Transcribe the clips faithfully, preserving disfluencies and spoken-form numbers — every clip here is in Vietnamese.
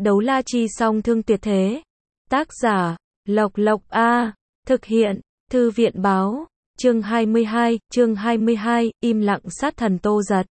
Đấu la chi song thương tuyệt thế. Tác giả, Lộc Lộc A. Thực hiện, Thư viện báo. Chương hai mươi hai, chương hai mươi hai, im lặng sát thần Tô Giật.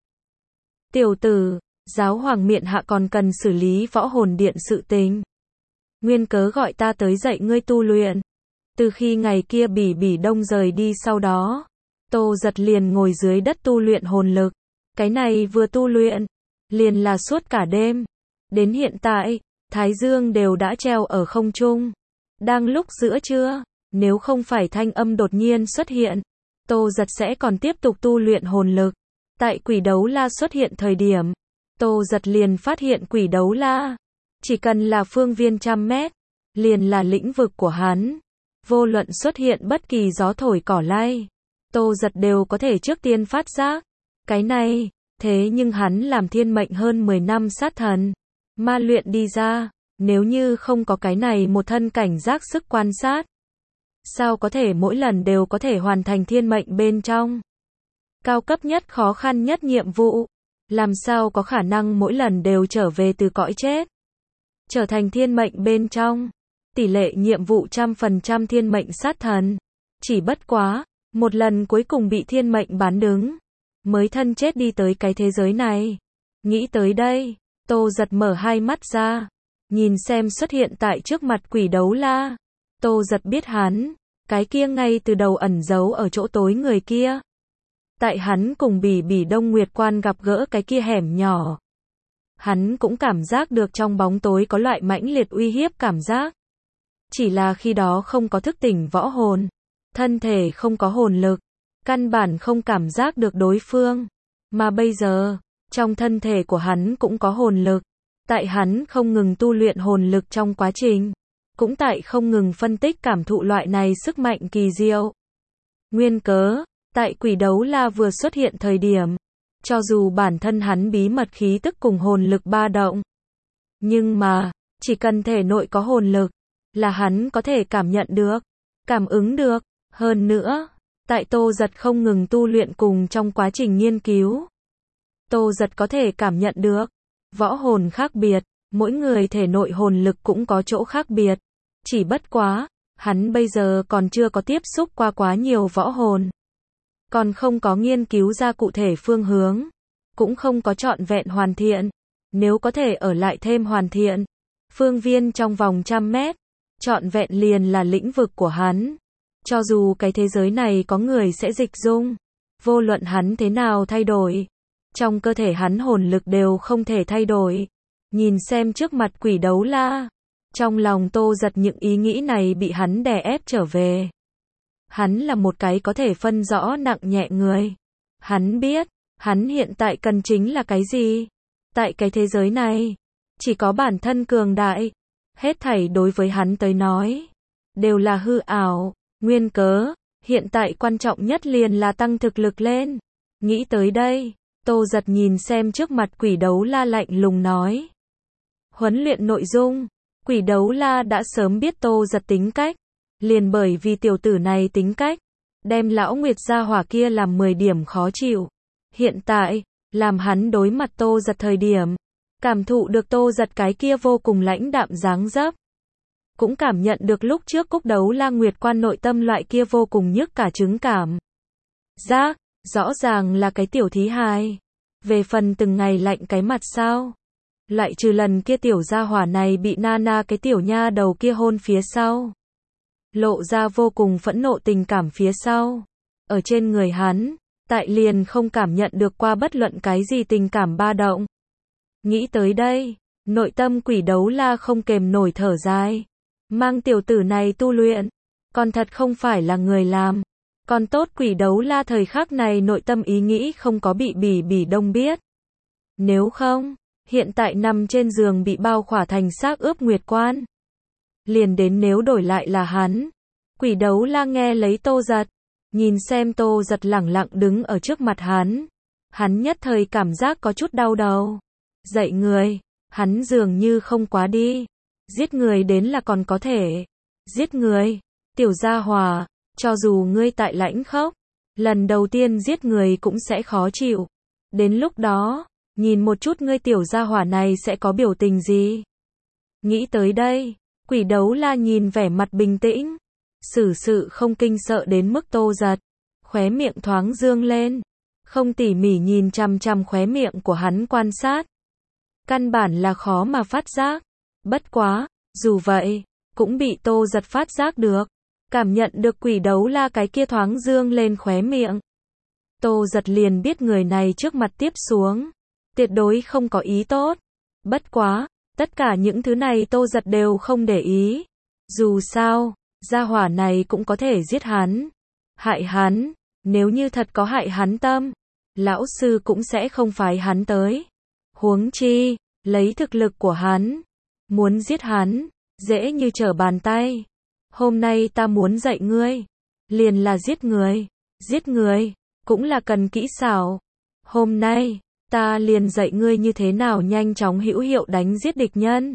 Tiểu tử, giáo hoàng miện hạ còn cần xử lý võ hồn điện sự tình. Nguyên cớ gọi ta tới dạy ngươi tu luyện. Từ khi ngày kia Bỉ Bỉ Đông rời đi sau đó, Tô Giật liền ngồi dưới đất tu luyện hồn lực. Cái này vừa tu luyện, liền là suốt cả đêm. Đến hiện tại, Thái Dương đều đã treo ở không trung. Đang lúc giữa trưa, nếu không phải thanh âm đột nhiên xuất hiện, Tô Giật sẽ còn tiếp tục tu luyện hồn lực. Tại quỷ đấu la xuất hiện thời điểm, Tô Giật liền phát hiện quỷ đấu la. Chỉ cần là phương viên trăm mét, liền là lĩnh vực của hắn. Vô luận xuất hiện bất kỳ gió thổi cỏ lay, Tô Giật đều có thể trước tiên phát giác. Cái này, thế nhưng hắn làm thiên mệnh hơn mười năm sát thần. Ma luyện đi ra, nếu như không có cái này một thân cảnh giác sức quan sát, sao có thể mỗi lần đều có thể hoàn thành thiên mệnh bên trong cao cấp nhất khó khăn nhất nhiệm vụ, làm sao có khả năng mỗi lần đều trở về từ cõi chết, trở thành thiên mệnh bên trong, tỷ lệ nhiệm vụ trăm phần trăm thiên mệnh sát thần, chỉ bất quá, một lần cuối cùng bị thiên mệnh bán đứng, mới thân chết đi tới cái thế giới này. Nghĩ tới đây, Tô Giật mở hai mắt ra, nhìn xem xuất hiện tại trước mặt quỷ đấu la. Tô Giật biết hắn, cái kia ngay từ đầu ẩn giấu ở chỗ tối người kia. Tại hắn cùng Bỉ Bỉ Đông Nguyệt Quan gặp gỡ cái kia hẻm nhỏ, hắn cũng cảm giác được trong bóng tối có loại mãnh liệt uy hiếp cảm giác. Chỉ là khi đó không có thức tỉnh võ hồn, thân thể không có hồn lực, căn bản không cảm giác được đối phương. Mà bây giờ, trong thân thể của hắn cũng có hồn lực. Tại hắn không ngừng tu luyện hồn lực trong quá trình, cũng tại không ngừng phân tích cảm thụ loại này sức mạnh kỳ diệu. Nguyên cớ, tại quỷ đấu la vừa xuất hiện thời điểm, cho dù bản thân hắn bí mật khí tức cùng hồn lực ba động, nhưng mà, chỉ cần thể nội có hồn lực, là hắn có thể cảm nhận được, cảm ứng được. Hơn nữa, tại Tô Giật không ngừng tu luyện cùng trong quá trình nghiên cứu, Tô Giật có thể cảm nhận được, võ hồn khác biệt, mỗi người thể nội hồn lực cũng có chỗ khác biệt. Chỉ bất quá, hắn bây giờ còn chưa có tiếp xúc qua quá nhiều võ hồn. Còn không có nghiên cứu ra cụ thể phương hướng, cũng không có trọn vẹn hoàn thiện. Nếu có thể ở lại thêm hoàn thiện, phương viên trong vòng trăm mét, trọn vẹn liền là lĩnh vực của hắn. Cho dù cái thế giới này có người sẽ dịch dung, vô luận hắn thế nào thay đổi, trong cơ thể hắn hồn lực đều không thể thay đổi. Nhìn xem trước mặt quỷ đấu la, trong lòng Tô Giật những ý nghĩ này bị hắn đè ép trở về. Hắn là một cái có thể phân rõ nặng nhẹ người. Hắn biết, hắn hiện tại cần chính là cái gì. Tại cái thế giới này, chỉ có bản thân cường đại. Hết thảy đối với hắn tới nói, đều là hư ảo. Nguyên cớ, hiện tại quan trọng nhất liền là tăng thực lực lên. Nghĩ tới đây, Tô Giật nhìn xem trước mặt quỷ đấu la lạnh lùng nói. Huấn luyện nội dung, quỷ đấu la đã sớm biết Tô Giật tính cách. Liền bởi vì tiểu tử này tính cách, đem lão Nguyệt gia hỏa kia làm mười điểm khó chịu. Hiện tại, làm hắn đối mặt Tô Giật thời điểm, cảm thụ được Tô Giật cái kia vô cùng lãnh đạm dáng dấp. Cũng cảm nhận được lúc trước cúc đấu la Nguyệt Quan nội tâm loại kia vô cùng nhức cả trứng cảm giác, rõ ràng là cái tiểu thí hài. Về phần từng ngày lạnh cái mặt sao? Lại trừ lần kia tiểu gia hỏa này bị Nana cái tiểu nha đầu kia hôn phía sau, lộ ra vô cùng phẫn nộ tình cảm phía sau. Ở trên người hắn, tại liền không cảm nhận được qua bất luận cái gì tình cảm ba động. Nghĩ tới đây, nội tâm quỷ đấu la không kềm nổi thở dài. Mang tiểu tử này tu luyện, còn thật không phải là người làm. Còn tốt quỷ đấu la thời khắc này nội tâm ý nghĩ không có bị Bỉ Bỉ Đông biết. Nếu không, hiện tại nằm trên giường bị bao khỏa thành xác ướp Nguyệt Quan. Liền đến nếu đổi lại là hắn. Quỷ đấu la nghe lấy Tô Giật, nhìn xem Tô Giật lẳng lặng đứng ở trước mặt hắn. Hắn nhất thời cảm giác có chút đau đầu. Dạy người, hắn dường như không quá đi. Giết người đến là còn có thể. Giết người, tiểu gia hòa, cho dù ngươi tại lãnh khốc, lần đầu tiên giết người cũng sẽ khó chịu. Đến lúc đó, nhìn một chút ngươi tiểu gia hỏa này sẽ có biểu tình gì. Nghĩ tới đây, Quỷ Đấu La nhìn vẻ mặt bình tĩnh, xử sự không kinh sợ đến mức Tô Giật, khóe miệng thoáng dương lên, không tỉ mỉ nhìn chằm chằm khóe miệng của hắn quan sát. Căn bản là khó mà phát giác. Bất quá, dù vậy, cũng bị Tô Giật phát giác được, cảm nhận được Quỷ Đấu La cái kia thoáng dương lên khóe miệng. Tô Giật liền biết người này trước mặt tiếp xuống, tuyệt đối không có ý tốt. Bất quá, tất cả những thứ này Tô Giật đều không để ý. Dù sao, gia hỏa này cũng có thể giết hắn, hại hắn, nếu như thật có hại hắn tâm, lão sư cũng sẽ không phái hắn tới. Huống chi, lấy thực lực của hắn, muốn giết hắn, dễ như trở bàn tay. Hôm nay ta muốn dạy ngươi, liền là giết người. Giết người, cũng là cần kỹ xảo. Hôm nay, ta liền dạy ngươi như thế nào nhanh chóng hữu hiệu đánh giết địch nhân.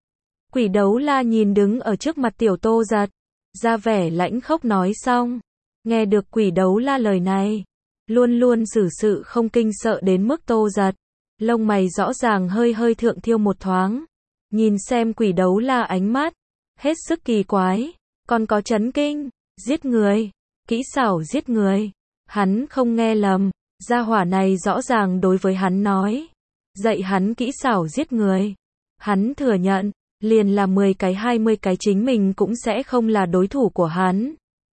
Quỷ Đấu La nhìn đứng ở trước mặt tiểu Tô Giật, ra vẻ lãnh khốc nói xong. Nghe được Quỷ Đấu La lời này, luôn luôn xử sự không kinh sợ đến mức Tô Giật, lông mày rõ ràng hơi hơi thượng thiêu một thoáng. Nhìn xem Quỷ Đấu La ánh mắt, hết sức kỳ quái, còn có chấn kinh. Giết người, kỹ xảo giết người. Hắn không nghe lầm, gia hỏa này rõ ràng đối với hắn nói, dạy hắn kỹ xảo giết người. Hắn thừa nhận, liền là mười cái hai mươi cái chính mình cũng sẽ không là đối thủ của hắn.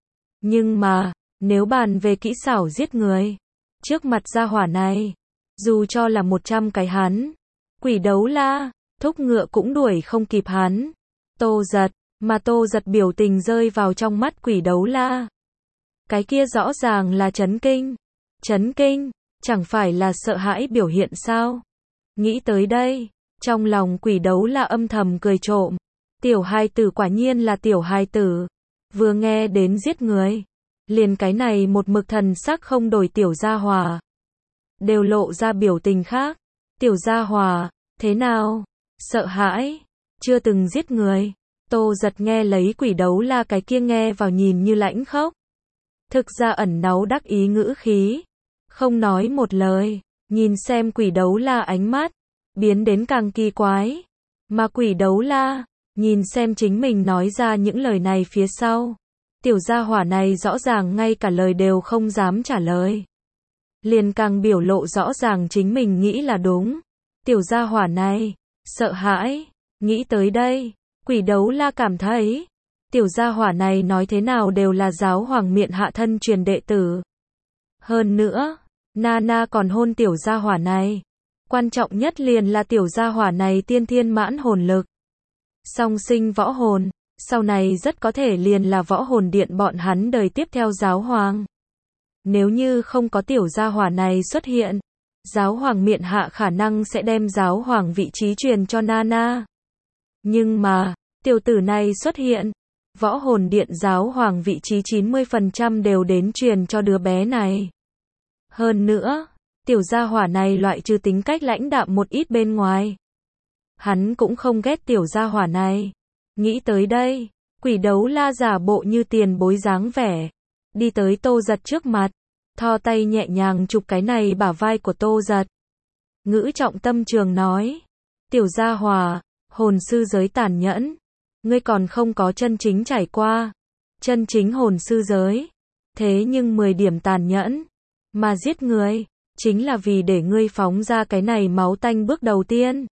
Nhưng mà, nếu bàn về kỹ xảo giết người, trước mặt gia hỏa này, dù cho là một trăm cái hắn, Quỷ Đấu La, thúc ngựa cũng đuổi không kịp hắn. Tô Giật, mà Tô Giật biểu tình rơi vào trong mắt Quỷ Đấu La. Cái kia rõ ràng là chấn kinh. Chấn kinh, chẳng phải là sợ hãi biểu hiện sao? Nghĩ tới đây, trong lòng Quỷ Đấu La âm thầm cười trộm. Tiểu hài tử quả nhiên là tiểu hài tử. Vừa nghe đến giết người, liền cái này một mực thần sắc không đổi tiểu gia hỏa, đều lộ ra biểu tình khác. Tiểu gia hỏa, thế nào? Sợ hãi? Chưa từng giết người. Tô Giật nghe lấy Quỷ Đấu La cái kia nghe vào nhìn như lãnh khốc, thực ra ẩn náu đắc ý ngữ khí, không nói một lời, nhìn xem Quỷ Đấu La ánh mắt, biến đến càng kỳ quái. Mà Quỷ Đấu La, nhìn xem chính mình nói ra những lời này phía sau, tiểu gia hỏa này rõ ràng ngay cả lời đều không dám trả lời. Liền càng biểu lộ rõ ràng chính mình nghĩ là đúng. Tiểu gia hỏa này, sợ hãi. Nghĩ tới đây, Quỷ Đấu La cảm thấy, tiểu gia hỏa này nói thế nào đều là giáo hoàng miện hạ thân truyền đệ tử. Hơn nữa, Nana còn hôn tiểu gia hỏa này. Quan trọng nhất liền là tiểu gia hỏa này tiên thiên mãn hồn lực, song sinh võ hồn, sau này rất có thể liền là võ hồn điện bọn hắn đời tiếp theo giáo hoàng. Nếu như không có tiểu gia hỏa này xuất hiện, giáo hoàng miện hạ khả năng sẽ đem giáo hoàng vị trí truyền cho Nana. Nhưng mà, tiểu tử này xuất hiện, võ hồn điện giáo hoàng vị trí chín mươi phần trăm đều đến truyền cho đứa bé này. Hơn nữa, tiểu gia hỏa này loại trừ tính cách lãnh đạm một ít bên ngoài, hắn cũng không ghét tiểu gia hỏa này. Nghĩ tới đây, Quỷ Đấu La giả bộ như tiền bối dáng vẻ, đi tới Tô Giật trước mặt, thò tay nhẹ nhàng chụp cái này bả vai của Tô Giật. Ngữ trọng tâm trường nói, tiểu gia hỏa, hồn sư giới tàn nhẫn, ngươi còn không có chân chính trải qua chân chính hồn sư giới, thế nhưng mười điểm tàn nhẫn, mà giết người, chính là vì để ngươi phóng ra cái này máu tanh bước đầu tiên.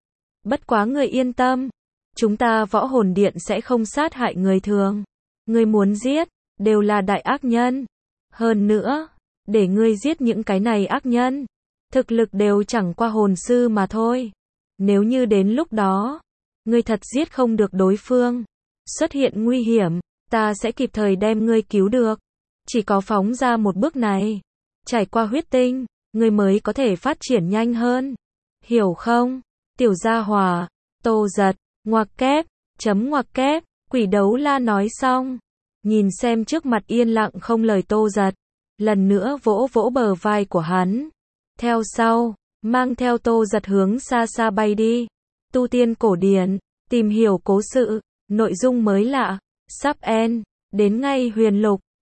Bất quá ngươi yên tâm, chúng ta võ hồn điện sẽ không sát hại người thường. Ngươi muốn giết, đều là đại ác nhân. Hơn nữa, để ngươi giết những cái này ác nhân, thực lực đều chẳng qua hồn sư mà thôi. Nếu như đến lúc đó, ngươi thật giết không được đối phương, xuất hiện nguy hiểm, ta sẽ kịp thời đem ngươi cứu được. Chỉ có phóng ra một bước này, trải qua huyết tinh, ngươi mới có thể phát triển nhanh hơn. Hiểu không? Tiểu gia hỏa, Tô Giật, ngoặc kép, chấm ngoặc kép, Quỷ Đấu La nói xong, nhìn xem trước mặt yên lặng không lời Tô Giật, lần nữa vỗ vỗ bờ vai của hắn. Theo sau, mang theo Tô Giật hướng xa xa bay đi. Tu tiên cổ điển, tìm hiểu cố sự, nội dung mới lạ, sắp end, đến ngay huyền lục.